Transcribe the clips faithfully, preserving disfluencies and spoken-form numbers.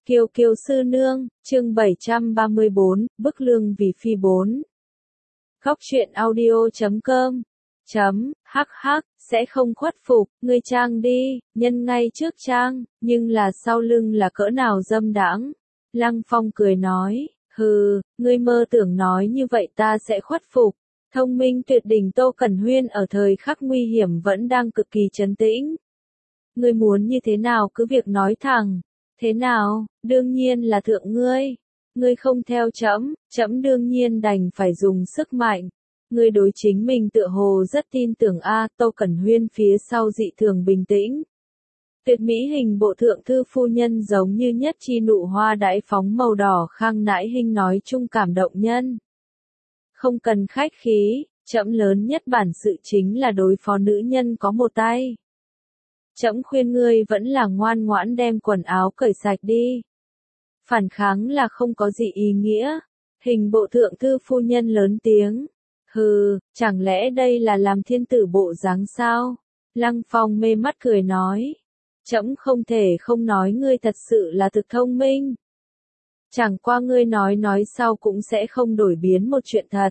Kiều Kiều sư nương, chương bảy trăm ba mươi bốn, bức lương vì phi bốn. Góc truyện audio chấm com chấm hắc hắc sẽ không khuất phục, ngươi trang đi, nhân ngay trước trang, nhưng là sau lưng là cỡ nào dâm đãng. Lăng Phong cười nói, hừ, ngươi mơ tưởng nói như vậy ta sẽ khuất phục. Thông minh tuyệt đỉnh Tô Cẩn Huyên ở thời khắc nguy hiểm vẫn đang cực kỳ trấn tĩnh. Ngươi muốn như thế nào cứ việc nói thẳng. Thế nào, đương nhiên là thượng ngươi. Ngươi không theo trẫm, trẫm đương nhiên đành phải dùng sức mạnh. Ngươi đối chính mình tựa hồ rất tin tưởng a. Tô Cẩn Huyên phía sau dị thường bình tĩnh. Tuyệt mỹ hình bộ thượng thư phu nhân giống như nhất chi nụ hoa đãi phóng màu đỏ khang nãi hình nói chung cảm động nhân. Không cần khách khí, trẫm lớn nhất bản sự chính là đối phó nữ nhân có một tay. Trẫm khuyên ngươi vẫn là ngoan ngoãn đem quần áo cởi sạch đi. Phản kháng là không có gì ý nghĩa. Hình bộ thượng thư phu nhân lớn tiếng. Hừ, chẳng lẽ đây là làm thiên tử bộ dáng sao? Lăng Phong mê mắt cười nói. Trẫm không thể không nói ngươi thật sự là thực thông minh. Chẳng qua ngươi nói nói sau cũng sẽ không đổi biến một chuyện thật.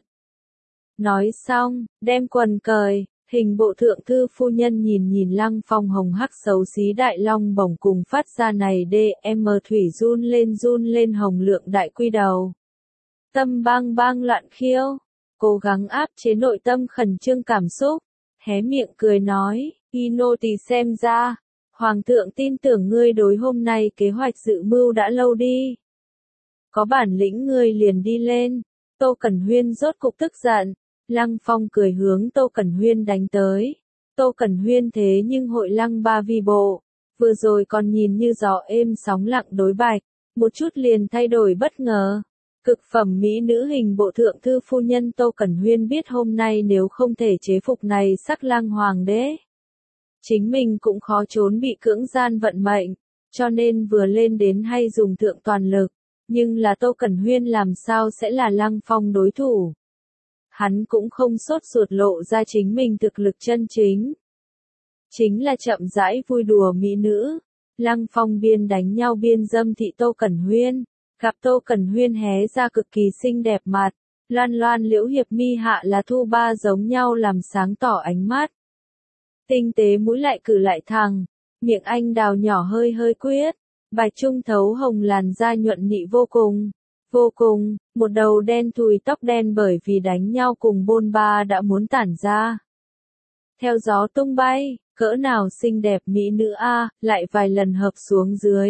Nói xong, đem quần cởi. Hình bộ thượng thư phu nhân nhìn nhìn Lăng Phong hồng hắc xấu xí đại long bổng cùng phát ra này đê em thủy run lên run lên hồng lượng đại quy đầu. Tâm bang bang loạn khiêu, cố gắng áp chế nội tâm khẩn trương cảm xúc, hé miệng cười nói, y nô tỳ xem ra, hoàng thượng tin tưởng ngươi đối hôm nay kế hoạch dự mưu đã lâu đi. Có bản lĩnh ngươi liền đi lên, Tô Cẩn Huyên rốt cục tức giận. Lăng Phong cười hướng Tô Cẩn Huyên đánh tới. Tô Cẩn Huyên thế nhưng hội lăng ba vi bộ. Vừa rồi còn nhìn như gió êm sóng lặng đối bạch. Một chút liền thay đổi bất ngờ. Cực phẩm mỹ nữ hình bộ thượng thư phu nhân Tô Cẩn Huyên biết hôm nay nếu không thể chế phục này sắc lang hoàng đế. Chính mình cũng khó trốn bị cưỡng gian vận mệnh. Cho nên vừa lên đến hay dùng thượng toàn lực. Nhưng là Tô Cẩn Huyên làm sao sẽ là Lăng Phong đối thủ. Hắn cũng không sốt ruột lộ ra chính mình thực lực chân chính. Chính là chậm rãi vui đùa mỹ nữ. Lăng Phong biên đánh nhau biên dâm thị Tô Cẩn Huyên. Gặp Tô Cẩn Huyên hé ra cực kỳ xinh đẹp mặt. Loan loan liễu hiệp mi hạ là thu ba giống nhau làm sáng tỏ ánh mắt. Tinh tế mũi lại cử lại thẳng. Miệng anh đào nhỏ hơi hơi quyết. Bạch trung thấu hồng làn da nhuận nị vô cùng. Vô cùng, một đầu đen thùi tóc đen bởi vì đánh nhau cùng bôn ba đã muốn tản ra. Theo gió tung bay, cỡ nào xinh đẹp mỹ nữ a, lại vài lần hợp xuống dưới.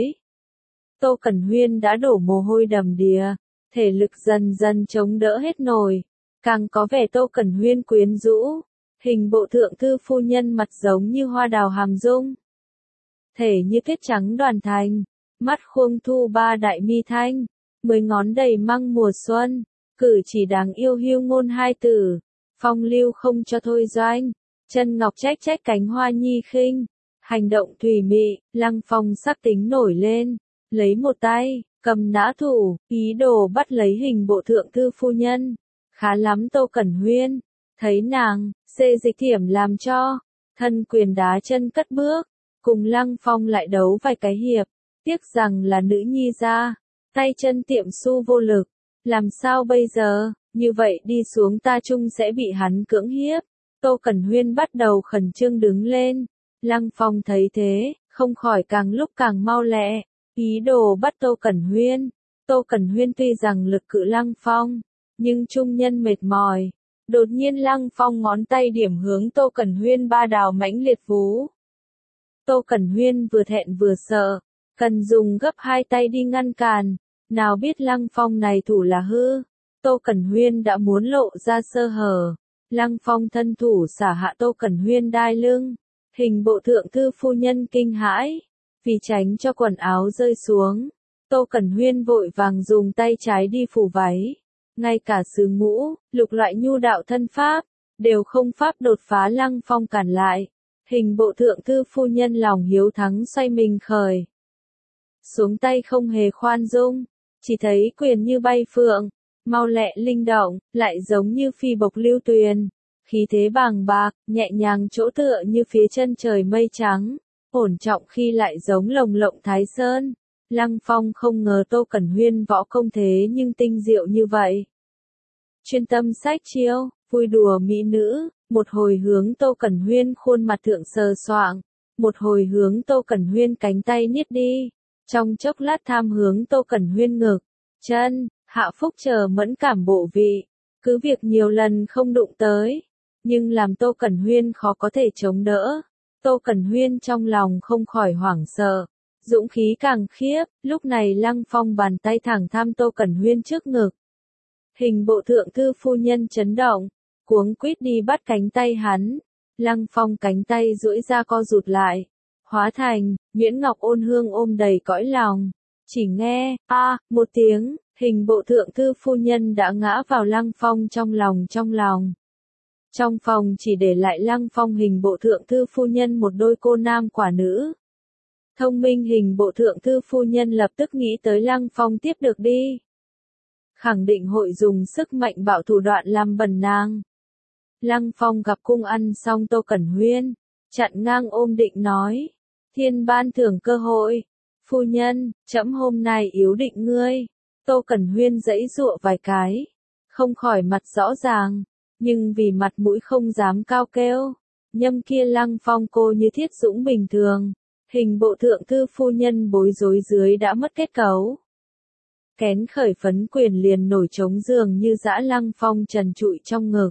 Tô Cẩn Huyên đã đổ mồ hôi đầm đìa, thể lực dần dần chống đỡ hết nổi, càng có vẻ Tô Cẩn Huyên quyến rũ, hình bộ thượng thư phu nhân mặt giống như hoa đào hàm dung. Thể như tuyết trắng đoàn thành, mắt khuông thu ba đại mi thanh. Mười ngón đầy măng mùa xuân, cử chỉ đáng yêu hiu ngôn hai tử, phong lưu không cho thôi doanh, chân ngọc trách trách cánh hoa nhi khinh, hành động thùy mị, Lăng Phong sắc tính nổi lên, lấy một tay, cầm nã thủ, ý đồ bắt lấy hình bộ thượng thư phu nhân, khá lắm Tô Cẩn Huyên, thấy nàng, xê dịch thiểm làm cho, thân quyền đá chân cất bước, cùng Lăng Phong lại đấu vài cái hiệp, tiếc rằng là nữ nhi ra. Tay chân tiệm su vô lực, làm sao bây giờ, như vậy đi xuống ta chung sẽ bị hắn cưỡng hiếp. Tô Cẩn Huyên bắt đầu khẩn trương đứng lên, Lăng Phong thấy thế, không khỏi càng lúc càng mau lẹ, ý đồ bắt Tô Cẩn Huyên. Tô Cẩn Huyên tuy rằng lực cự Lăng Phong, nhưng trung nhân mệt mỏi. Đột nhiên Lăng Phong ngón tay điểm hướng Tô Cẩn Huyên ba đào mãnh liệt vú. Tô Cẩn Huyên vừa thẹn vừa sợ, cần dùng gấp hai tay đi ngăn cản. Nào biết Lăng Phong này thủ là hư, Tô Cẩn Huyên đã muốn lộ ra sơ hở. Lăng Phong thân thủ xả hạ Tô Cẩn Huyên đai lưng, hình bộ thượng thư phu nhân kinh hãi, vì tránh cho quần áo rơi xuống. Tô Cẩn Huyên vội vàng dùng tay trái đi phủ váy, ngay cả sứ ngũ, lục loại nhu đạo thân pháp, đều không pháp đột phá Lăng Phong cản lại. Hình bộ thượng thư phu nhân lòng hiếu thắng xoay mình khởi. Xuống tay không hề khoan dung. Chỉ thấy quyền như bay phượng, mau lẹ linh động, lại giống như phi bộc lưu tuyền, khí thế bàng bạc, nhẹ nhàng chỗ tựa như phía chân trời mây trắng, ổn trọng khi lại giống lồng lộng thái sơn. Lăng Phong không ngờ Tô Cẩn Huyên võ công thế nhưng tinh diệu như vậy. Chuyên tâm sách chiêu, vui đùa mỹ nữ, một hồi hướng Tô Cẩn Huyên khuôn mặt thượng sờ soạng, một hồi hướng Tô Cẩn Huyên cánh tay niết đi, trong chốc lát tham hướng Tô Cẩn Huyên ngực, chân, hạ phúc chờ mẫn cảm bộ vị, cứ việc nhiều lần không đụng tới, nhưng làm Tô Cẩn Huyên khó có thể chống đỡ. Tô Cẩn Huyên trong lòng không khỏi hoảng sợ, dũng khí càng khiếp, lúc này Lăng Phong bàn tay thẳng tham Tô Cẩn Huyên trước ngực. Hình bộ thượng thư phu nhân chấn động, cuống quýt đi bắt cánh tay hắn, Lăng Phong cánh tay duỗi ra co rụt lại, hóa thành, Nguyễn Ngọc Ôn Hương ôm đầy cõi lòng, chỉ nghe, a, một tiếng, hình bộ thượng thư phu nhân đã ngã vào Lăng Phong trong lòng trong lòng. Trong phòng chỉ để lại Lăng Phong hình bộ thượng thư phu nhân một đôi cô nam quả nữ. Thông minh hình bộ thượng thư phu nhân lập tức nghĩ tới Lăng Phong tiếp được đi. Khẳng định hội dùng sức mạnh bạo thủ đoạn làm bẩn nàng. Lăng Phong gặp cung ăn xong Tô Cẩn Huyên, chặn ngang ôm định nói, thiên ban thưởng cơ hội, phu nhân, trẫm hôm nay yếu định ngươi. Tô Cẩn Huyên giãy giụa vài cái, không khỏi mặt rõ ràng, nhưng vì mặt mũi không dám cao kêu, nhâm kia Lăng Phong cô như thiết dũng bình thường, hình bộ thượng thư phu nhân bối rối dưới đã mất kết cấu. Kén khởi phấn quyền liền nổi trống giường như dã Lăng Phong trần trụi trong ngực.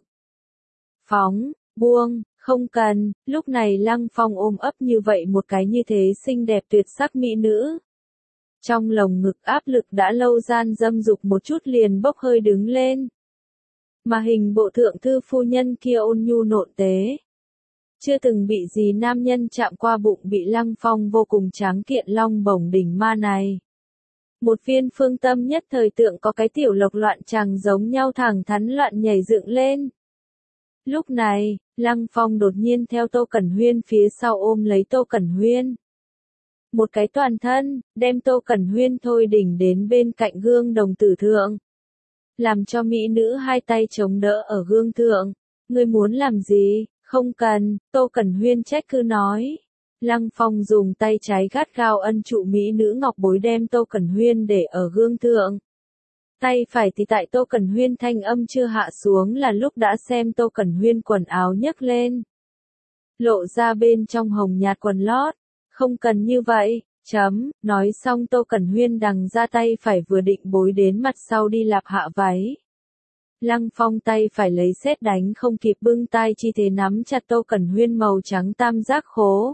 Phóng, buông, không cần, lúc này Lăng Phong ôm ấp như vậy một cái như thế xinh đẹp tuyệt sắc mỹ nữ. Trong lồng ngực áp lực đã lâu gian dâm dục một chút liền bốc hơi đứng lên. Mà hình bộ thượng thư phu nhân kia ôn nhu nộn tế. Chưa từng bị gì nam nhân chạm qua bụng bị Lăng Phong vô cùng tráng kiện long bổng đỉnh ma này. Một viên phương tâm nhất thời tượng có cái tiểu lộc loạn tràng giống nhau thẳng thắn loạn nhảy dựng lên. Lúc này, Lăng Phong đột nhiên theo Tô Cẩn Huyên phía sau ôm lấy Tô Cẩn Huyên. Một cái toàn thân, đem Tô Cẩn Huyên thôi đỉnh đến bên cạnh gương đồng tử thượng. Làm cho mỹ nữ hai tay chống đỡ ở gương thượng. Ngươi muốn làm gì? Không cần, Tô Cẩn Huyên trách cứ nói. Lăng Phong dùng tay trái gắt gao ân trụ mỹ nữ ngọc bối đem Tô Cẩn Huyên để ở gương thượng. Tay phải thì tại Tô Cẩn Huyên thanh âm chưa hạ xuống là lúc đã xem Tô Cẩn Huyên quần áo nhấc lên. Lộ ra bên trong hồng nhạt quần lót. Không cần như vậy, chấm, nói xong Tô Cẩn Huyên đằng ra tay phải vừa định bối đến mặt sau đi lạp hạ váy. Lăng Phong tay phải lấy sét đánh không kịp bưng tay chi thế nắm chặt Tô Cẩn Huyên màu trắng tam giác khố.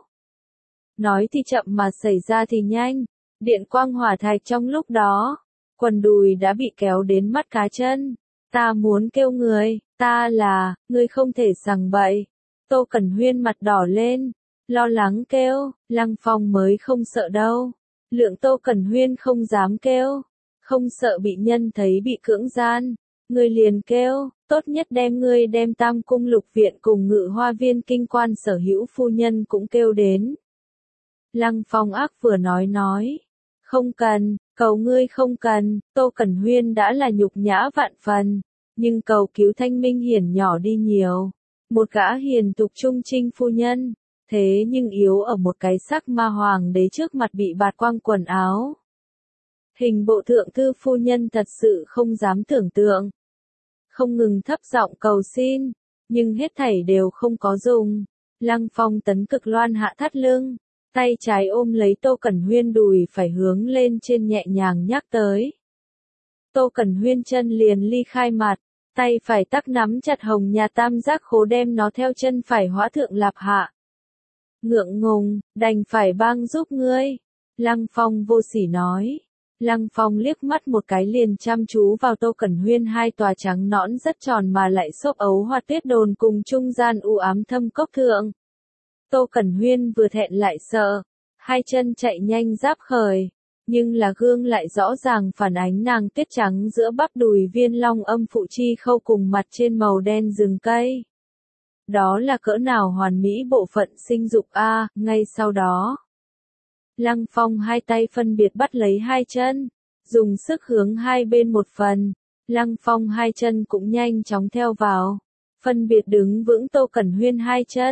Nói thì chậm mà xảy ra thì nhanh, điện quang hỏa thạch trong lúc đó, quần đùi đã bị kéo đến mắt cá chân. Ta muốn kêu người, ta là, ngươi không thể sằng bậy. Tô Cẩn Huyên mặt đỏ lên, lo lắng kêu, Lăng Phong mới không sợ đâu. Lượng Tô Cẩn Huyên không dám kêu, không sợ bị nhân thấy bị cưỡng gian. Ngươi liền kêu, tốt nhất đem ngươi đem Tam Cung Lục Viện cùng Ngự Hoa Viên kinh quan sở hữu phu nhân cũng kêu đến. Lăng Phong ác vừa nói nói, không cần, cầu ngươi không cần, Tô Cẩn Huyên đã là nhục nhã vạn phần, nhưng cầu cứu Thanh Minh Hiển nhỏ đi nhiều. Một gã hiền tục trung trinh phu nhân, thế nhưng yếu ở một cái sắc ma hoàng đế trước mặt bị bạt quang quần áo. Hình bộ thượng thư phu nhân thật sự không dám tưởng tượng. Không ngừng thấp giọng cầu xin, nhưng hết thảy đều không có dùng. Lăng Phong tấn cực loan hạ thắt lưng, tay trái ôm lấy Tô Cẩn Huyên đùi phải hướng lên trên nhẹ nhàng nhắc tới. Tô Cẩn Huyên chân liền ly khai mặt, tay phải tắc nắm chặt hồng nhà tam giác khố đem nó theo chân phải hóa thượng lạp hạ. Ngượng ngùng, đành phải bang giúp ngươi. Lăng Phong vô sỉ nói. Lăng Phong liếc mắt một cái liền chăm chú vào Tô Cẩn Huyên hai tòa trắng nõn rất tròn mà lại xốp ấu hoa tuyết đồn cùng trung gian u ám thâm cốc thượng. Tô Cẩn Huyên vừa thẹn lại sợ, hai chân chạy nhanh giáp khởi, nhưng là gương lại rõ ràng phản ánh nàng tuyết trắng giữa bắp đùi viên long âm phụ chi khâu cùng mặt trên màu đen rừng cây. Đó là cỡ nào hoàn mỹ bộ phận sinh dục a, ngay sau đó. Lăng Phong hai tay phân biệt bắt lấy hai chân, dùng sức hướng hai bên một phần, Lăng Phong hai chân cũng nhanh chóng theo vào, phân biệt đứng vững Tô Cẩn Huyên hai chân,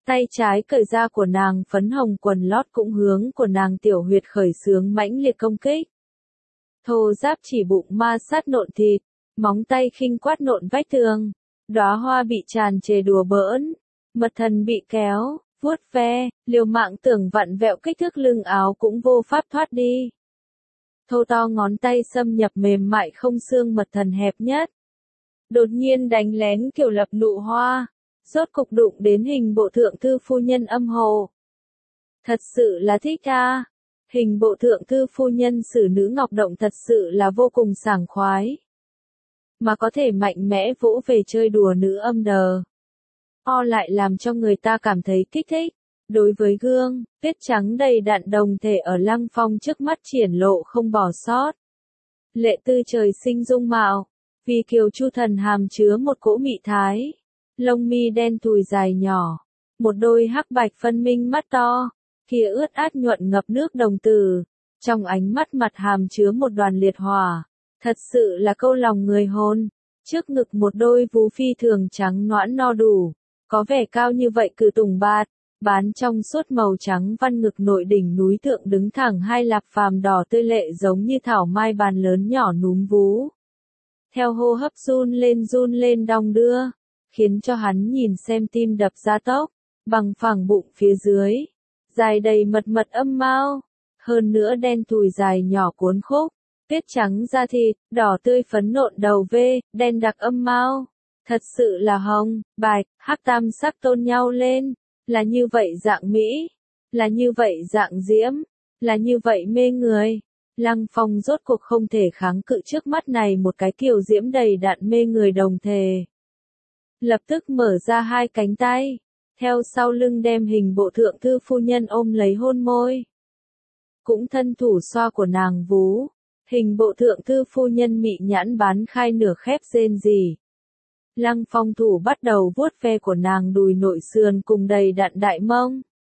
Tay trái cởi ra của nàng phấn hồng quần lót cũng hướng của nàng tiểu huyệt khởi xướng mãnh liệt công kích. Thô giáp chỉ bụng ma sát nộn thịt, móng tay khinh quát nộn vách tường, đóa hoa bị tràn trề đùa bỡn, mật thần bị kéo, vuốt ve, liều mạng tưởng vặn vẹo kích thước lưng áo cũng vô pháp thoát đi. Thô to ngón tay xâm nhập mềm mại không xương mật thần hẹp nhất. Đột nhiên đánh lén kiểu lập nụ hoa, rốt cục đụng đến hình bộ thượng thư phu nhân âm hồ. Thật sự là thích a. Hình bộ thượng thư phu nhân xử nữ ngọc động thật sự là vô cùng sảng khoái. Mà có thể mạnh mẽ vỗ về chơi đùa nữ âm đờ. O lại làm cho người ta cảm thấy kích thích. Đối với gương, tuyết trắng đầy đặn đồng thể ở Lăng Phong trước mắt triển lộ không bỏ sót. Lệ tư trời sinh dung mạo, vì kiều chu thần hàm chứa một cỗ mị thái. Lông mi đen thùi dài nhỏ, một đôi hắc bạch phân minh mắt to, kia ướt át nhuận ngập nước đồng tử, trong ánh mắt mặt hàm chứa một đoàn liệt hỏa, thật sự là câu lòng người hồn. Trước ngực một đôi vú phi thường trắng nõn no đủ, có vẻ cao như vậy cử tùng bạt, bán trong suốt màu trắng văn ngực nội đỉnh núi thượng đứng thẳng hai lạp phàm đỏ tươi lệ giống như thảo mai bàn lớn nhỏ núm vú. Theo hô hấp run lên run lên đong đưa, khiến cho hắn nhìn xem tim đập ra tốc, bằng phẳng bụng phía dưới, dài đầy mật mật âm mao, hơn nữa đen thùi dài nhỏ cuốn khúc, tuyết trắng da thịt, đỏ tươi phấn nộn đầu vê, đen đặc âm mao, thật sự là hồng, bạch, hắc tam sắc tôn nhau lên, là như vậy dạng mỹ, là như vậy dạng diễm, là như vậy mê người. Lăng Phong rốt cuộc không thể kháng cự trước mắt này một cái kiều diễm đầy đặn mê người đồng thể. Lập tức mở ra hai cánh tay, theo sau lưng đem hình bộ thượng thư phu nhân ôm lấy hôn môi. Cũng thân thủ xoa của nàng vú, hình bộ thượng thư phu nhân mị nhãn bán khai nửa khép rên rỉ. Lăng Phong thủ bắt đầu vuốt ve của nàng đùi nội sườn cùng đầy đặn đại mông.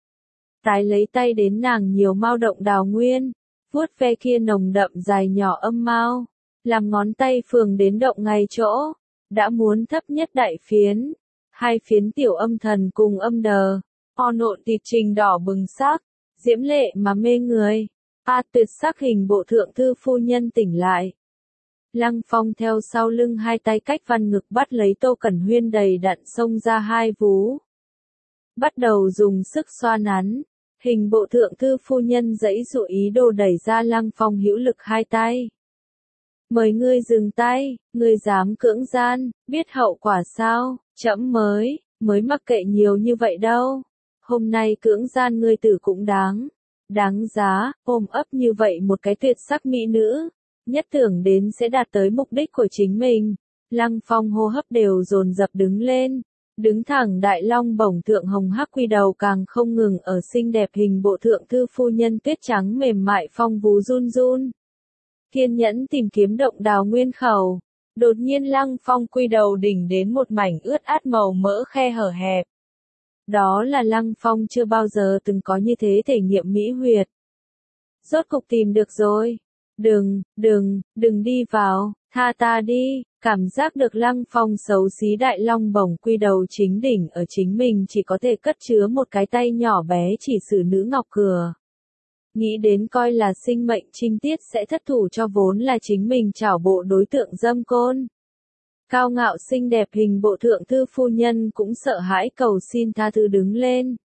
Tái lấy tay đến nàng nhiều mao động đào nguyên, vuốt ve kia nồng đậm dài nhỏ âm mao, làm ngón tay phường đến động ngay chỗ, đã muốn thấp nhất đại phiến, hai phiến tiểu âm thần cùng âm đờ, o nộn thịt trình đỏ bừng sắc, diễm lệ mà mê người. A tuyệt sắc hình bộ thượng thư phu nhân tỉnh lại. Lăng Phong theo sau lưng hai tay cách văn ngực bắt lấy Tô Cẩn Huyên đầy đặn xông ra hai vú. Bắt đầu dùng sức xoa nắn, hình bộ thượng thư phu nhân giãy dụ ý đồ đẩy ra Lăng Phong hữu lực hai tay. Mời ngươi dừng tay, ngươi dám cưỡng gian, biết hậu quả sao, trẫm mới, mới mặc kệ nhiều như vậy đâu. Hôm nay cưỡng gian ngươi tử cũng đáng, đáng giá, ôm ấp như vậy một cái tuyệt sắc mỹ nữ. Nhất tưởng đến sẽ đạt tới mục đích của chính mình. Lăng Phong hô hấp đều dồn dập đứng lên, đứng thẳng đại long bổng thượng hồng hắc quy đầu càng không ngừng ở xinh đẹp hình bộ thượng thư phu nhân tuyết trắng mềm mại phong vú run run. Kiên nhẫn tìm kiếm động đào nguyên khẩu, đột nhiên Lăng Phong quy đầu đỉnh đến một mảnh ướt át màu mỡ khe hở hẹp. Đó là Lăng Phong chưa bao giờ từng có như thế thể nghiệm mỹ huyệt. Rốt cục tìm được rồi. Đừng, đừng, đừng đi vào, tha ta đi, cảm giác được Lăng Phong xấu xí đại long bổng quy đầu chính đỉnh ở chính mình chỉ có thể cất chứa một cái tay nhỏ bé chỉ xử nữ ngọc cửa. Nghĩ đến coi là sinh mệnh trinh tiết sẽ thất thủ cho vốn là chính mình trảo bộ đối tượng dâm côn. Cao ngạo xinh đẹp hình bộ thượng thư phu nhân cũng sợ hãi cầu xin tha thứ đứng lên.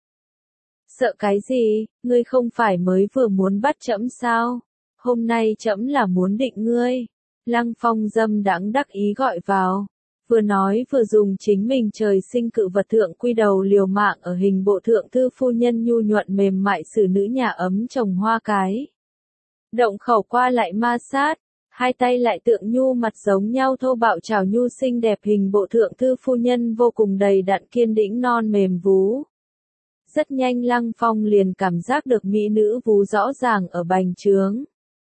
Sợ cái gì, ngươi không phải mới vừa muốn bắt trẫm sao? Hôm nay trẫm là muốn định ngươi. Lăng Phong dâm đãng đắc ý gọi vào. Vừa nói vừa dùng chính mình trời sinh cự vật thượng quy đầu liều mạng ở hình bộ thượng thư phu nhân nhu nhuận mềm mại xử nữ nhà ấm trồng hoa cái. Động khẩu qua lại ma sát, hai tay lại tượng nhu mặt giống nhau thô bạo trào nhu xinh đẹp hình bộ thượng thư phu nhân vô cùng đầy đặn kiên đĩnh non mềm vú. Rất nhanh Lăng Phong liền cảm giác được mỹ nữ vú rõ ràng ở bành trướng.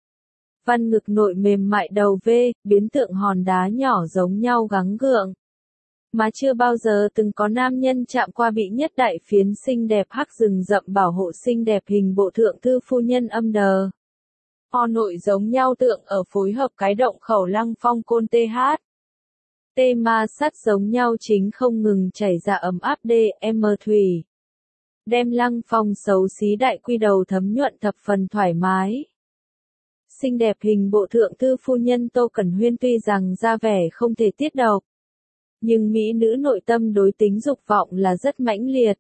Văn ngực nội mềm mại đầu vê, biến tượng hòn đá nhỏ giống nhau gắng gượng. Mà chưa bao giờ từng có nam nhân chạm qua bị nhất đại phiến xinh đẹp hắc rừng rậm bảo hộ xinh đẹp hình bộ thượng thư phu nhân âm đờ. O nội giống nhau tượng ở phối hợp cái động khẩu Lăng Phong côn tê hát. Tê ma sắt giống nhau chính không ngừng chảy ra ấm áp đê em thủy. đem Lăng Phong xấu xí đại quy đầu thấm nhuận thập phần thoải mái. Xinh đẹp hình bộ thượng thư phu nhân Tô Cẩn Huyên tuy rằng ra vẻ không thể tiết độc, nhưng mỹ nữ nội tâm đối tính dục vọng là rất mãnh liệt.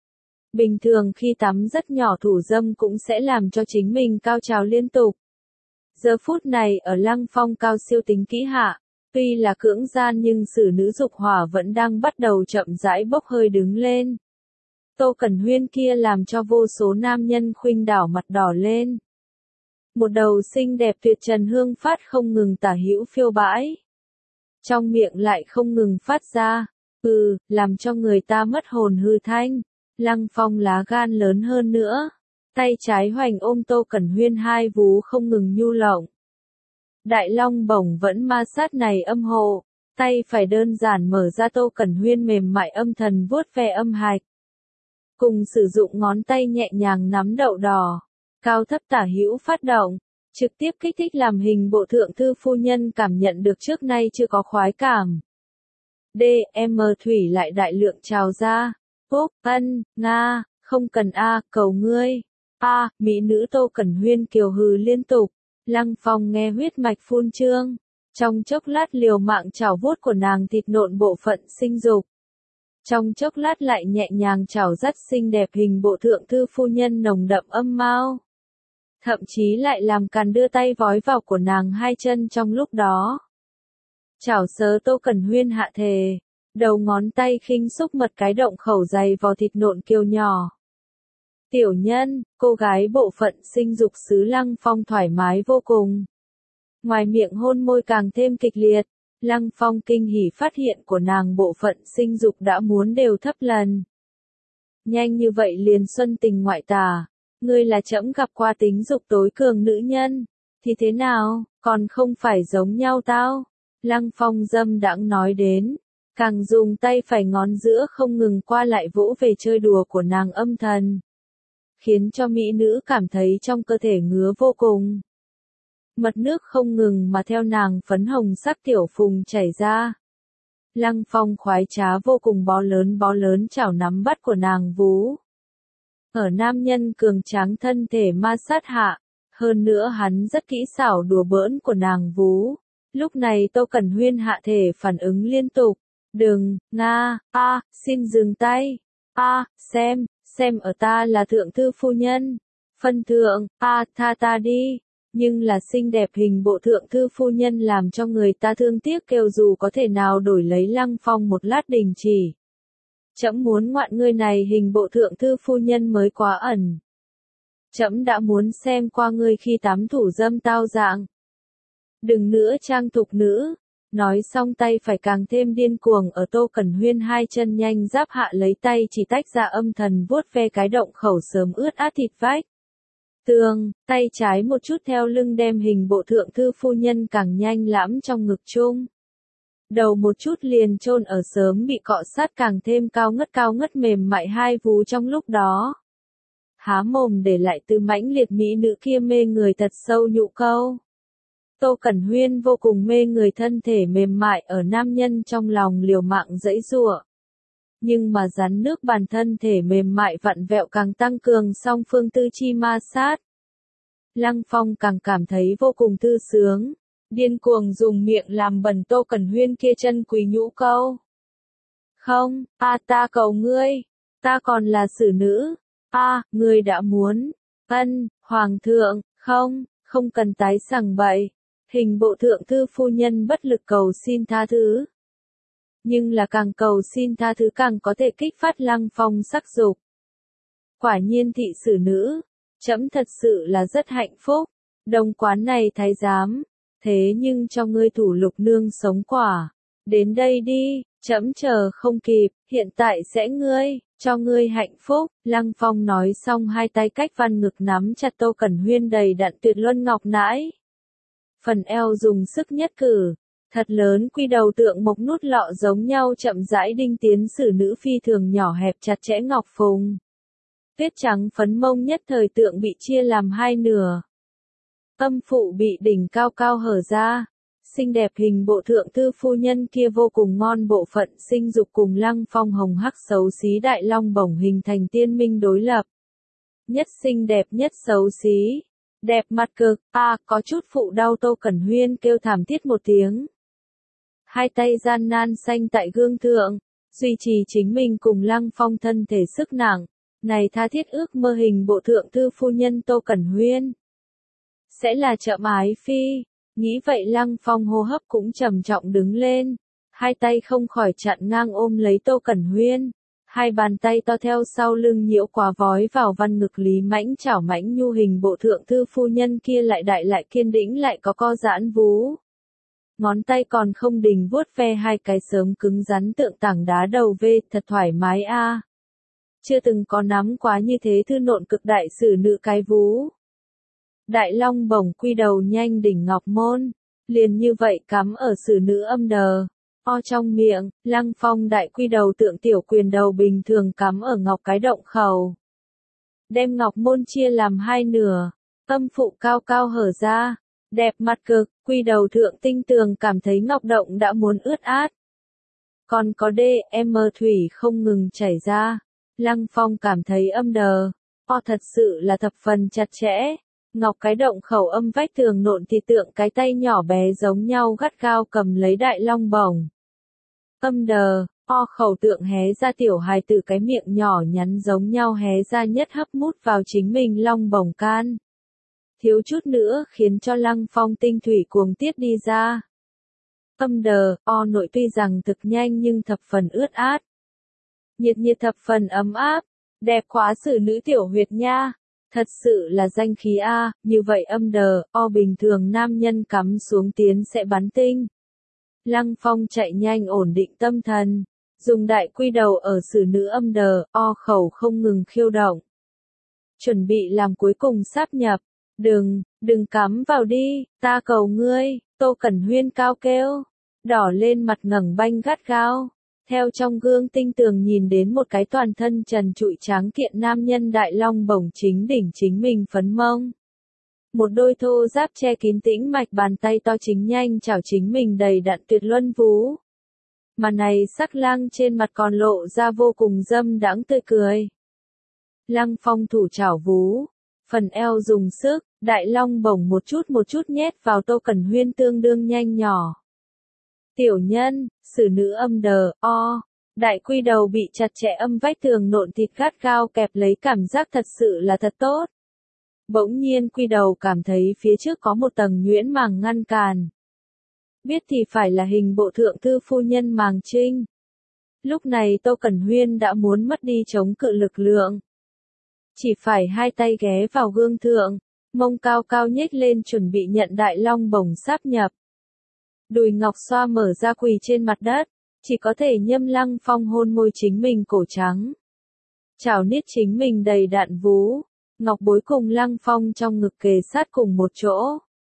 Bình thường khi tắm rất nhỏ thủ dâm cũng sẽ làm cho chính mình cao trào liên tục. Giờ phút này ở Lăng Phong cao siêu tính kỹ hạ, tuy là cưỡng gian nhưng sử nữ dục hỏa vẫn đang bắt đầu chậm rãi bốc hơi đứng lên. Tô Cẩn Huyên kia làm cho vô số nam nhân khuynh đảo mặt đỏ lên. Một đầu xinh đẹp tuyệt trần hương phát không ngừng tả hữu phiêu bãi. Trong miệng lại không ngừng phát ra, ừ, làm cho người ta mất hồn hư thanh. Lăng Phong lá gan lớn hơn nữa. Tay trái hoành ôm Tô Cẩn Huyên hai vú không ngừng nhu lộng. Đại long bổng vẫn ma sát này âm hộ. Tay phải đơn giản mở ra Tô Cẩn Huyên mềm mại âm thần vuốt ve âm hạch. Cùng sử dụng ngón tay nhẹ nhàng nắm đậu đỏ. Cao thấp tả hữu phát động. Trực tiếp kích thích làm hình bộ thượng thư phu nhân cảm nhận được trước nay chưa có khoái cảm. D. M. Thủy lại đại lượng trào ra. Phúc, ân, nga, không cần a, cầu ngươi. A, mỹ nữ Tô Cẩn Huyên kiều hừ liên tục. Lăng Phong nghe huyết mạch phun trương. Trong chốc lát liều mạng chảo vuốt của nàng thịt nộn bộ phận sinh dục. Trong chốc lát lại nhẹ nhàng chảo dắt xinh đẹp hình bộ thượng thư phu nhân nồng đậm âm mao. Thậm chí lại làm càn đưa tay vói vào của nàng hai chân trong lúc đó. Chảo sớ Tô Cẩn Huyên hạ thề. Đầu ngón tay khinh xúc mật cái động khẩu dày vào thịt nộn kiều nhỏ. Tiểu nhân, cô gái bộ phận sinh dục xứ Lăng Phong thoải mái vô cùng. Ngoài miệng hôn môi càng thêm kịch liệt, Lăng Phong kinh hỉ phát hiện của nàng bộ phận sinh dục đã muốn đều thấp lần. Nhanh như vậy liền xuân tình ngoại tà, ngươi là trẫm gặp qua tính dục tối cường nữ nhân, thì thế nào, còn không phải giống nhau tao? Lăng Phong dâm đãng nói đến. Càng dùng tay phải ngón giữa không ngừng qua lại vỗ về chơi đùa của nàng âm thần. Khiến cho mỹ nữ cảm thấy trong cơ thể ngứa vô cùng. Mật nước không ngừng mà theo nàng phấn hồng sắc tiểu phùng chảy ra. Lăng Phong khoái trá vô cùng bó lớn bó lớn chảo nắm bắt của nàng vú. Ở nam nhân cường tráng thân thể ma sát hạ, hơn nữa hắn rất kỹ xảo đùa bỡn của nàng vú. Lúc này Tô Cẩn Huyên hạ thể phản ứng liên tục. Đừng, nga, a, xin dừng tay. A, xem, xem ở ta là thượng thư phu nhân. Phân thượng, a, tha ta đi. Nhưng là xinh đẹp hình bộ thượng thư phu nhân làm cho người ta thương tiếc kêu dù có thể nào đổi lấy Lăng Phong một lát đình chỉ. Trẫm muốn ngoạn ngươi này hình bộ thượng thư phu nhân mới quá ẩn. Trẫm đã muốn xem qua ngươi khi tắm thủ dâm tao dạng. Đừng nữa trang thục nữ. Nói xong tay phải càng thêm điên cuồng ở Tô Cẩn Huyên hai chân nhanh giáp hạ lấy tay chỉ tách ra âm thần vuốt ve cái động khẩu sớm ướt át thịt vách. Tường, tay trái một chút theo lưng đem hình bộ thượng thư phu nhân càng nhanh lãm trong ngực chung. Đầu một chút liền chôn ở sớm bị cọ sát càng thêm cao ngất cao ngất mềm mại hai vú trong lúc đó. Há mồm để lại từ mãnh liệt mỹ nữ kia mê người thật sâu nhụ câu. Tô Cẩn Huyên vô cùng mê người thân thể mềm mại ở nam nhân trong lòng liều mạng dãy giụa. Nhưng mà rắn nước bản thân thể mềm mại vặn vẹo càng tăng cường song phương tư chi ma sát. Lăng Phong càng cảm thấy vô cùng thư sướng, điên cuồng dùng miệng làm bẩn Tô Cẩn Huyên kia chân quý nhũ câu. Không, a ta cầu ngươi, ta còn là xử nữ, a ngươi đã muốn, ân, hoàng thượng, không, không cần tái sằng bậy. Hình bộ thượng thư phu nhân bất lực cầu xin tha thứ. Nhưng là càng cầu xin tha thứ càng có thể kích phát Lăng Phong sắc dục. Quả nhiên thị xử nữ, trẫm thật sự là rất hạnh phúc. Đồng quán này thái giám, thế nhưng cho ngươi thủ lục nương sống quả. Đến đây đi, trẫm chờ không kịp, hiện tại sẽ ngươi, cho ngươi hạnh phúc. Lăng Phong nói xong hai tay cách văn ngực nắm chặt Tô Cẩn Huyên đầy đặn tuyệt luân ngọc nãi. Phần eo dùng sức nhất cử, thật lớn quy đầu tượng mộc nút lọ giống nhau chậm rãi đinh tiến xử nữ phi thường nhỏ hẹp chặt chẽ ngọc phùng. Tuyết trắng phấn mông nhất thời tượng bị chia làm hai nửa. Âm phụ bị đỉnh cao cao hở ra, xinh đẹp hình bộ thượng thư phu nhân kia vô cùng ngon, bộ phận sinh dục cùng Lăng Phong hồng hắc xấu xí đại long bổng hình thành tiên minh đối lập. Nhất xinh đẹp nhất xấu xí. Đẹp mặt cực, à, có chút phụ đau Tô Cẩn Huyên kêu thảm thiết một tiếng. Hai tay gian nan xanh tại gương thượng, duy trì chính mình cùng Lăng Phong thân thể sức nặng. Này tha thiết ước mơ hình bộ thượng thư phu nhân Tô Cẩn Huyên. Sẽ là chậm ái phi. Nghĩ vậy Lăng Phong hô hấp cũng trầm trọng đứng lên. Hai tay không khỏi chặn ngang ôm lấy Tô Cẩn Huyên. Hai bàn tay to theo sau lưng nhiễu quá vói vào văn ngực Lý Mãnh chảo Mãnh Nhu hình bộ thượng thư phu nhân kia lại đại lại kiên đĩnh lại có co giãn vú. Ngón tay còn không đình vuốt ve hai cái sớm cứng rắn tượng tảng đá đầu vê, thật thoải mái a. À. Chưa từng có nắm quá như thế thư nộn cực đại sử nữ cái vú. Đại long bổng quy đầu nhanh đỉnh ngọc môn, liền như vậy cắm ở sử nữ âm đờ. O trong miệng, Lăng Phong đại quy đầu tượng tiểu quyền đầu bình thường cắm ở ngọc cái động khẩu. Đem ngọc môn chia làm hai nửa, âm phụ cao cao hở ra, đẹp mặt cực, quy đầu thượng tinh tường cảm thấy ngọc động đã muốn ướt át. Còn có đê, em thủy không ngừng chảy ra, Lăng Phong cảm thấy âm đờ, o thật sự là thập phần chặt chẽ. Ngọc cái động khẩu âm vách tường nộn thì tượng cái tay nhỏ bé giống nhau gắt gao cầm lấy đại long bổng. Âm đờ, o khẩu tượng hé ra tiểu hài tử cái miệng nhỏ nhắn giống nhau hé ra nhất hấp mút vào chính mình long bổng can. Thiếu chút nữa khiến cho Lăng Phong tinh thủy cuồng tiết đi ra. Âm đờ, o nội tuy rằng thực nhanh nhưng thập phần ướt át. Nhiệt nhiệt thập phần ấm áp, đẹp quá sử nữ tiểu huyệt nha. Thật sự là danh khí a, như vậy âm đờ, o bình thường nam nhân cắm xuống tiến sẽ bắn tinh. Lăng Phong chạy nhanh ổn định tâm thần, dùng đại quy đầu ở sử nữ âm đờ, o khẩu không ngừng khiêu động. Chuẩn bị làm cuối cùng sáp nhập, đừng, đừng cắm vào đi, ta cầu ngươi, Tô Cẩn Huyên cao kêu, đỏ lên mặt ngẩng banh gắt gao. Theo trong gương tinh tường nhìn đến một cái toàn thân trần trụi tráng kiện nam nhân đại long bổng chính đỉnh chính mình phấn mông. Một đôi thô giáp che kín tĩnh mạch bàn tay to chính nhanh chảo chính mình đầy đặn tuyệt luân vú. Mà này sắc lang trên mặt còn lộ ra vô cùng dâm đãng tươi cười. Lăng Phong thủ chảo vú, phần eo dùng sức, đại long bổng một chút một chút nhét vào Tô Cẩn Huyên tương đương nhanh nhỏ. Tiểu nhân, sử nữ âm đờ, o, đại quy đầu bị chặt chẽ âm vách tường nộn thịt gắt gao kẹp lấy cảm giác thật sự là thật tốt. Bỗng nhiên quy đầu cảm thấy phía trước có một tầng nhuyễn màng ngăn cản. Biết thì phải là hình bộ thượng thư phu nhân màng trinh. Lúc này Tô Cẩn Huyên đã muốn mất đi chống cự lực lượng. Chỉ phải hai tay ghé vào gương thượng, mông cao cao nhếch lên chuẩn bị nhận đại long bổng sáp nhập. Đùi ngọc xoa mở ra quỳ trên mặt đất, chỉ có thể nhâm Lăng Phong hôn môi chính mình cổ trắng. Chảo niết chính mình đầy đặn vú, ngọc bối cùng Lăng Phong trong ngực kề sát cùng một chỗ.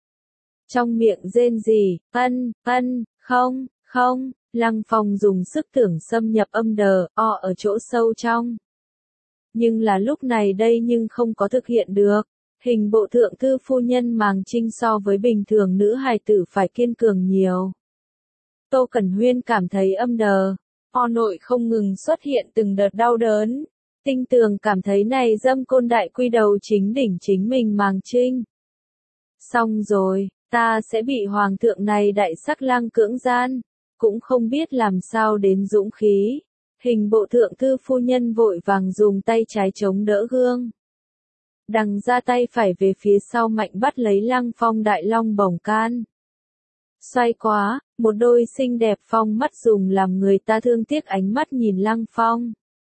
Trong miệng rên rỉ, ân, ân, không, không, Lăng Phong dùng sức tưởng xâm nhập âm đờ, o ở chỗ sâu trong. Nhưng là lúc này đây nhưng không có thực hiện được. Hình bộ thượng thư phu nhân màng trinh so với bình thường nữ hài tử phải kiên cường nhiều. Tô Cẩn Huyên cảm thấy âm đờ, o nội không ngừng xuất hiện từng đợt đau đớn. Tinh tường cảm thấy này dâm côn đại quy đầu chính đỉnh chính mình màng trinh. Xong rồi, ta sẽ bị hoàng thượng này đại sắc lang cưỡng gian, cũng không biết làm sao đến dũng khí. Hình bộ thượng thư phu nhân vội vàng dùng tay trái chống đỡ gương. Đằng ra tay phải về phía sau mạnh bắt lấy Lăng Phong đại long bổng can. Xoay quá, một đôi xinh đẹp phong mắt dùng làm người ta thương tiếc ánh mắt nhìn Lăng Phong.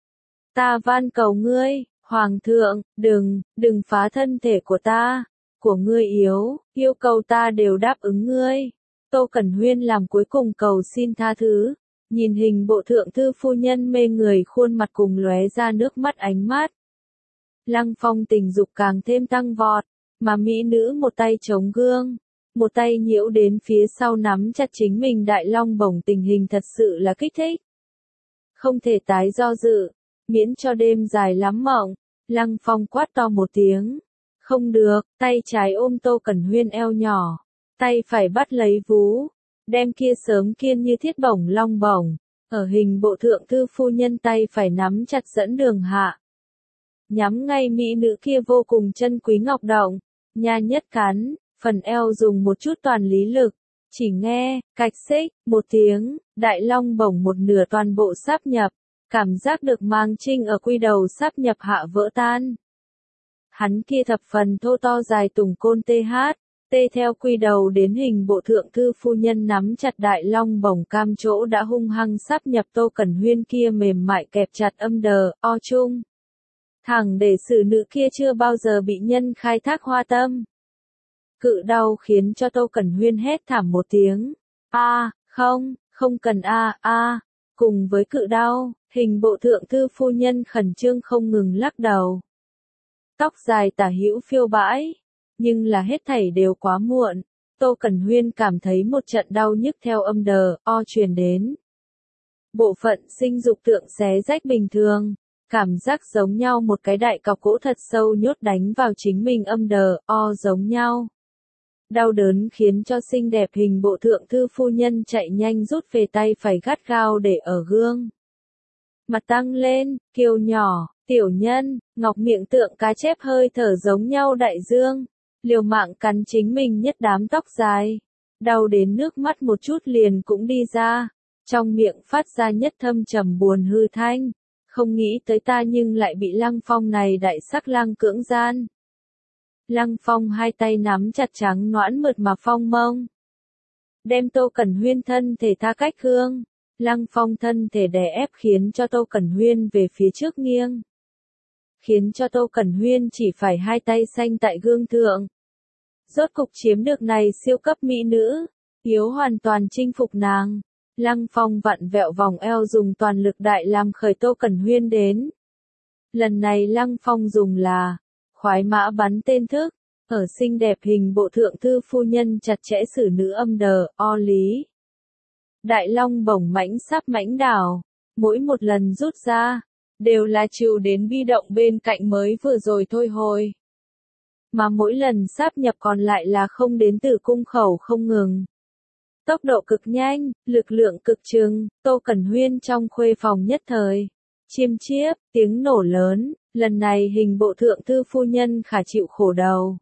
Ta van cầu ngươi, hoàng thượng, đừng, đừng phá thân thể của ta, của ngươi yếu, yêu cầu ta đều đáp ứng ngươi. Tô Cẩn Huyên làm cuối cùng cầu xin tha thứ, nhìn hình bộ thượng thư phu nhân mê người khuôn mặt cùng lóe ra nước mắt ánh mắt. Lăng Phong tình dục càng thêm tăng vọt, mà mỹ nữ một tay chống gương, một tay nhiễu đến phía sau nắm chặt chính mình đại long bổng tình hình thật sự là kích thích. Không thể tái do dự, miễn cho đêm dài lắm mộng, Lăng Phong quát to một tiếng. Không được, tay trái ôm Tô Cẩn Huyên eo nhỏ, tay phải bắt lấy vú, đem kia sớm kiên như thiết bổng long bổng, ở hình bộ thượng thư phu nhân tay phải nắm chặt dẫn đường hạ. Nhắm ngay mỹ nữ kia vô cùng chân quý ngọc động, nha nhất cắn, phần eo dùng một chút toàn lý lực, chỉ nghe, cạch xích, một tiếng, đại long bổng một nửa toàn bộ sáp nhập, cảm giác được mang trinh ở quy đầu sáp nhập hạ vỡ tan. Hắn kia thập phần thô to dài tùng côn tê hát, tê theo quy đầu đến hình bộ thượng thư phu nhân nắm chặt đại long bổng cam chỗ đã hung hăng sáp nhập Tô Cẩn Huyên kia mềm mại kẹp chặt âm đờ, o chung. Thẳng để xử nữ kia chưa bao giờ bị nhân khai thác hoa tâm. Cự đau khiến cho Tô Cẩn Huyên hét thảm một tiếng. A, không, không cần a a. Cùng với cự đau, hình bộ thượng thư phu nhân khẩn trương không ngừng lắc đầu. Tóc dài tả hữu phiêu bãi, nhưng là hết thảy đều quá muộn. Tô Cẩn Huyên cảm thấy một trận đau nhức theo âm đờ, o truyền đến. Bộ phận sinh dục tượng xé rách bình thường, cảm giác giống nhau một cái đại cọc gỗ thật sâu nhốt đánh vào chính mình âm đờ, o giống nhau. Đau đớn khiến cho xinh đẹp hình bộ thượng thư phu nhân chạy nhanh rút về tay phải gắt gao để ở gương. Mặt tăng lên, kiều nhỏ, tiểu nhân, ngọc miệng tượng cá chép hơi thở giống nhau đại dương, liều mạng cắn chính mình nhất đám tóc dài, đau đến nước mắt một chút liền cũng đi ra, trong miệng phát ra nhất thâm trầm buồn hư thanh, không nghĩ tới ta nhưng lại bị Lăng Phong này đại sắc lang cưỡng gian. Lăng Phong hai tay nắm chặt trắng noãn mượt mà phong mông, đem Tô Cẩn Huyên thân thể tha cách gương. Lăng Phong thân thể đè ép khiến cho Tô Cẩn Huyên về phía trước nghiêng. Khiến cho Tô Cẩn Huyên chỉ phải hai tay xanh tại gương thượng. Rốt cục chiếm được này siêu cấp mỹ nữ, yếu hoàn toàn chinh phục nàng. Lăng Phong vặn vẹo vòng eo dùng toàn lực đại làm khởi Tô Cẩn Huyên đến. Lần này Lăng Phong dùng là khoái mã bắn tên thức, ở xinh đẹp hình bộ thượng thư phu nhân chặt chẽ xử nữ âm đờ, o lý. Đại long bổng mãnh sáp mãnh đảo, mỗi một lần rút ra, đều là chịu đến bi động bên cạnh mới vừa rồi thôi hồi. Mà mỗi lần sáp nhập còn lại là không đến từ cung khẩu không ngừng. Tốc độ cực nhanh, lực lượng cực trừng, Tô Cẩn Huyên trong khuê phòng nhất thời. Chiêm chiếp, tiếng nổ lớn, lần này hình bộ thượng thư phu nhân khả chịu khổ đầu.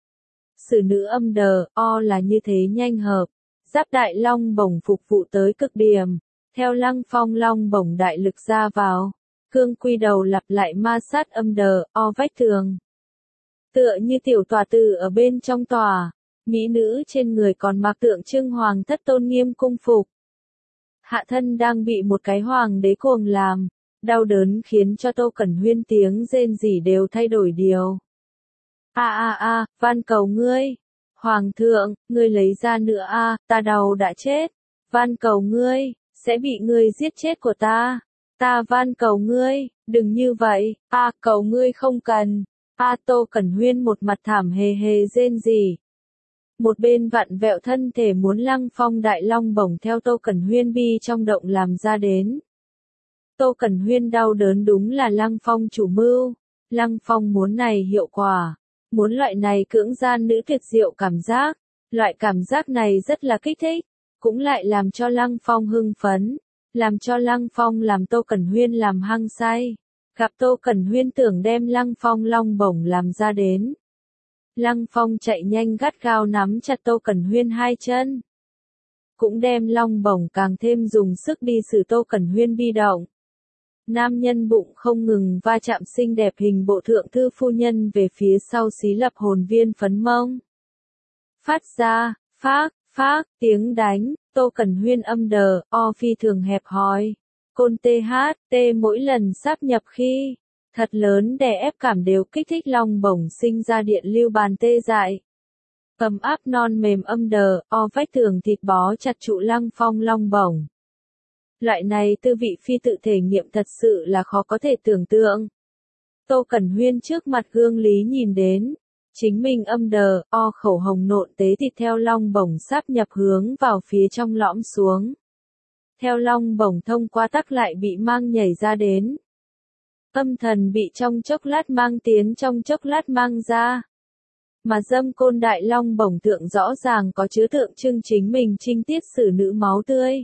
Xử nữ âm đờ, o là như thế nhanh hợp. Giáp đại long bổng phục vụ tới cực điểm, theo Lăng Phong long bổng đại lực ra vào, cương quy đầu lặp lại ma sát âm đờ, o vách tường. Tựa như tiểu tòa tử ở bên trong tòa, mỹ nữ trên người còn mặc tượng trưng hoàng thất tôn nghiêm cung phục. Hạ thân đang bị một cái hoàng đế cuồng làm, đau đớn khiến cho Tô Cẩn Huyên tiếng rên rỉ đều thay đổi điều. A a a, van cầu ngươi. Hoàng thượng, ngươi lấy ra nữa a, ta đầu đã chết. Van cầu ngươi, sẽ bị ngươi giết chết của ta. Ta van cầu ngươi, đừng như vậy, a cầu ngươi không cần. A Tô Cẩn Huyên một mặt thảm hề hề rên rỉ. Một bên vặn vẹo thân thể muốn Lăng Phong đại long bổng theo Tô Cẩn Huyên bi trong động làm ra đến. Tô Cẩn Huyên đau đớn đúng là Lăng Phong chủ mưu. Lăng Phong muốn này hiệu quả. Muốn loại này cưỡng gian nữ tuyệt diệu cảm giác, loại cảm giác này rất là kích thích, cũng lại làm cho Lăng Phong hưng phấn, làm cho Lăng Phong làm Tô Cẩn Huyên làm hăng say. Gặp Tô Cẩn Huyên tưởng đem Lăng Phong long bổng làm ra đến. Lăng Phong chạy nhanh gắt gao nắm chặt Tô Cẩn Huyên hai chân. Cũng đem long bổng càng thêm dùng sức đi xử Tô Cẩn Huyên bi động. Nam nhân bụng không ngừng va chạm xinh đẹp hình bộ thượng thư phu nhân về phía sau xí lập hồn viên phấn mông. Phát ra, phác, phác, tiếng đánh, Tô Cẩn Huyên âm đờ, o phi thường hẹp hòi. Côn tê hát, tê mỗi lần sáp nhập khi, thật lớn đè ép cảm đều kích thích long bổng sinh ra điện lưu bàn tê dại. Ấm áp non mềm âm đờ, o vách tường thịt bó chặt trụ Lăng Phong long bổng. Loại này tư vị phi tự thể nghiệm thật sự là khó có thể tưởng tượng. Tô Cẩn Huyên trước mặt gương lý nhìn đến, chính mình âm đờ, o khẩu hồng nộn tế thịt theo long bổng sáp nhập hướng vào phía trong lõm xuống. Theo long bổng thông qua tắc lại bị mang nhảy ra đến. Âm thần bị trong chốc lát mang tiến trong chốc lát mang ra. Mà dâm côn đại long bổng tượng rõ ràng có chứa tượng trưng chính mình trinh tiết xử nữ máu tươi.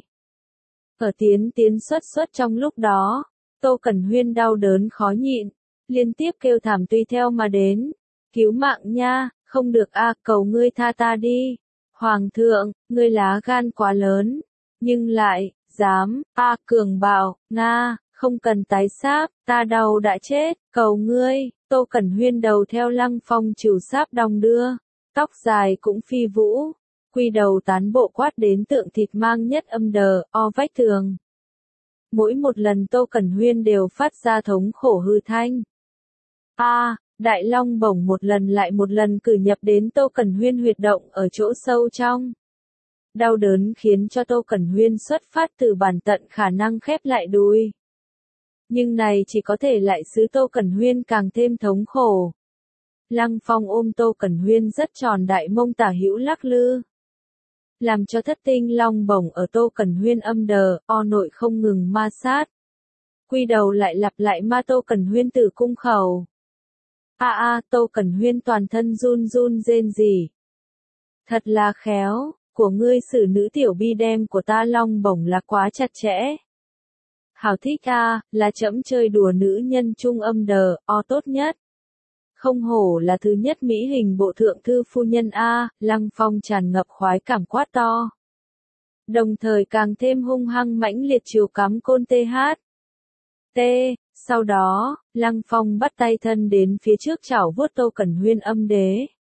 Ở tiến tiến xuất xuất trong lúc đó, Tô Cẩn Huyên đau đớn khó nhịn, liên tiếp kêu thảm tùy theo mà đến. Cứu mạng nha, không được a, cầu ngươi tha ta đi. Hoàng thượng, ngươi lá gan quá lớn, nhưng lại, dám, a cường bạo, nga, không cần tái sáp, ta đau đã chết, cầu ngươi. Tô Cẩn Huyên đầu theo Lăng Phong trừ sáp đong đưa, tóc dài cũng phi vũ, quy đầu tán bộ quát đến tượng thịt mang nhất âm đờ, o vách tường. Mỗi một lần Tô Cẩn Huyên đều phát ra thống khổ hư thanh. A, à, đại long bổng một lần lại một lần cử nhập đến Tô Cẩn Huyên huyệt động ở chỗ sâu trong. Đau đớn khiến cho Tô Cẩn Huyên xuất phát từ bản tận khả năng khép lại đùi. Nhưng này chỉ có thể lại xứ Tô Cẩn Huyên càng thêm thống khổ. Lăng Phong ôm Tô Cẩn Huyên rất tròn đại mông tả hữu lắc lư. Làm cho thất tinh long bổng ở Tô Cẩn Huyên âm đờ, o nội không ngừng ma sát. Quy đầu lại lặp lại ma Tô Cẩn Huyên tử cung khẩu. A a, Tô Cẩn Huyên toàn thân run run rên rỉ. Thật là khéo, của ngươi xử nữ tiểu bi đem của ta long bổng là quá chặt chẽ. Hảo thích a, là trẫm chơi đùa nữ nhân trung âm đờ, o tốt nhất. Không hổ là thứ nhất mỹ hình bộ thượng thư phu nhân a, Lăng Phong tràn ngập khoái cảm quát to. Đồng thời càng thêm hung hăng mãnh liệt chiều cắm côn tê hát. T, sau đó, Lăng Phong bắt tay thân đến phía trước chảo vuốt Tô Cẩn Huyên âm đế.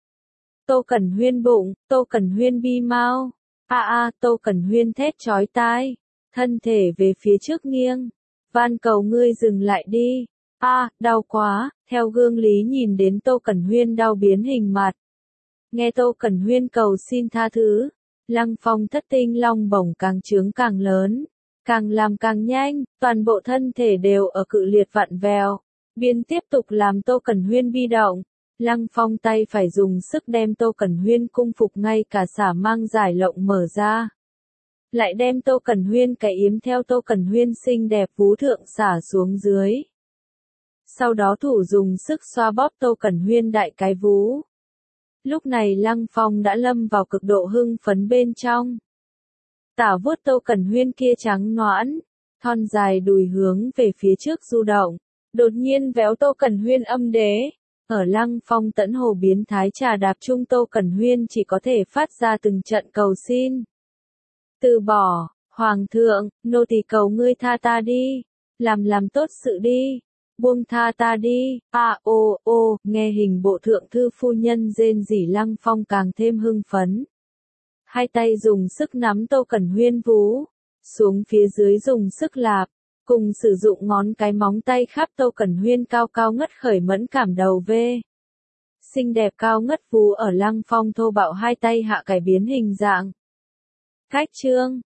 Tô Cẩn Huyên bụng, Tô Cẩn Huyên bi mau. A a, Tô Cẩn Huyên thét chói tai, thân thể về phía trước nghiêng. Van cầu ngươi dừng lại đi. A, à, đau quá, theo gương lý nhìn đến Tô Cẩn Huyên đau biến hình mặt. Nghe Tô Cẩn Huyên cầu xin tha thứ, Lăng Phong thất tinh long bổng càng trướng càng lớn, càng làm càng nhanh, toàn bộ thân thể đều ở cự liệt vặn vèo. Biên tiếp tục làm Tô Cẩn Huyên bi động, Lăng Phong tay phải dùng sức đem Tô Cẩn Huyên cung phục ngay cả xả mang giải lộng mở ra. Lại đem Tô Cẩn Huyên cái yếm theo Tô Cẩn Huyên xinh đẹp vú thượng xả xuống dưới. Sau đó thủ dùng sức xoa bóp Tô Cẩn Huyên đại cái vú. Lúc này Lăng Phong đã lâm vào cực độ hưng phấn bên trong. Tả vuốt Tô Cẩn Huyên kia trắng nõn, thon dài đùi hướng về phía trước du động, đột nhiên véo Tô Cẩn Huyên âm đế. Ở Lăng Phong tẫn hồ biến thái trà đạp chung Tô Cẩn Huyên chỉ có thể phát ra từng trận cầu xin. Từ bỏ, Hoàng thượng, nô tỳ cầu ngươi tha ta đi, làm làm tốt sự đi. Buông tha ta đi, a ô ô, nghe hình bộ thượng thư phu nhân rên rỉ Lăng Phong càng thêm hưng phấn. Hai tay dùng sức nắm Tô Cẩn Huyên vú, xuống phía dưới dùng sức lạp, cùng sử dụng ngón cái móng tay khắp Tô Cẩn Huyên cao cao ngất khởi mẫn cảm đầu vê. Xinh đẹp cao ngất vú ở Lăng Phong thô bạo hai tay hạ cải biến hình dạng. Cách chương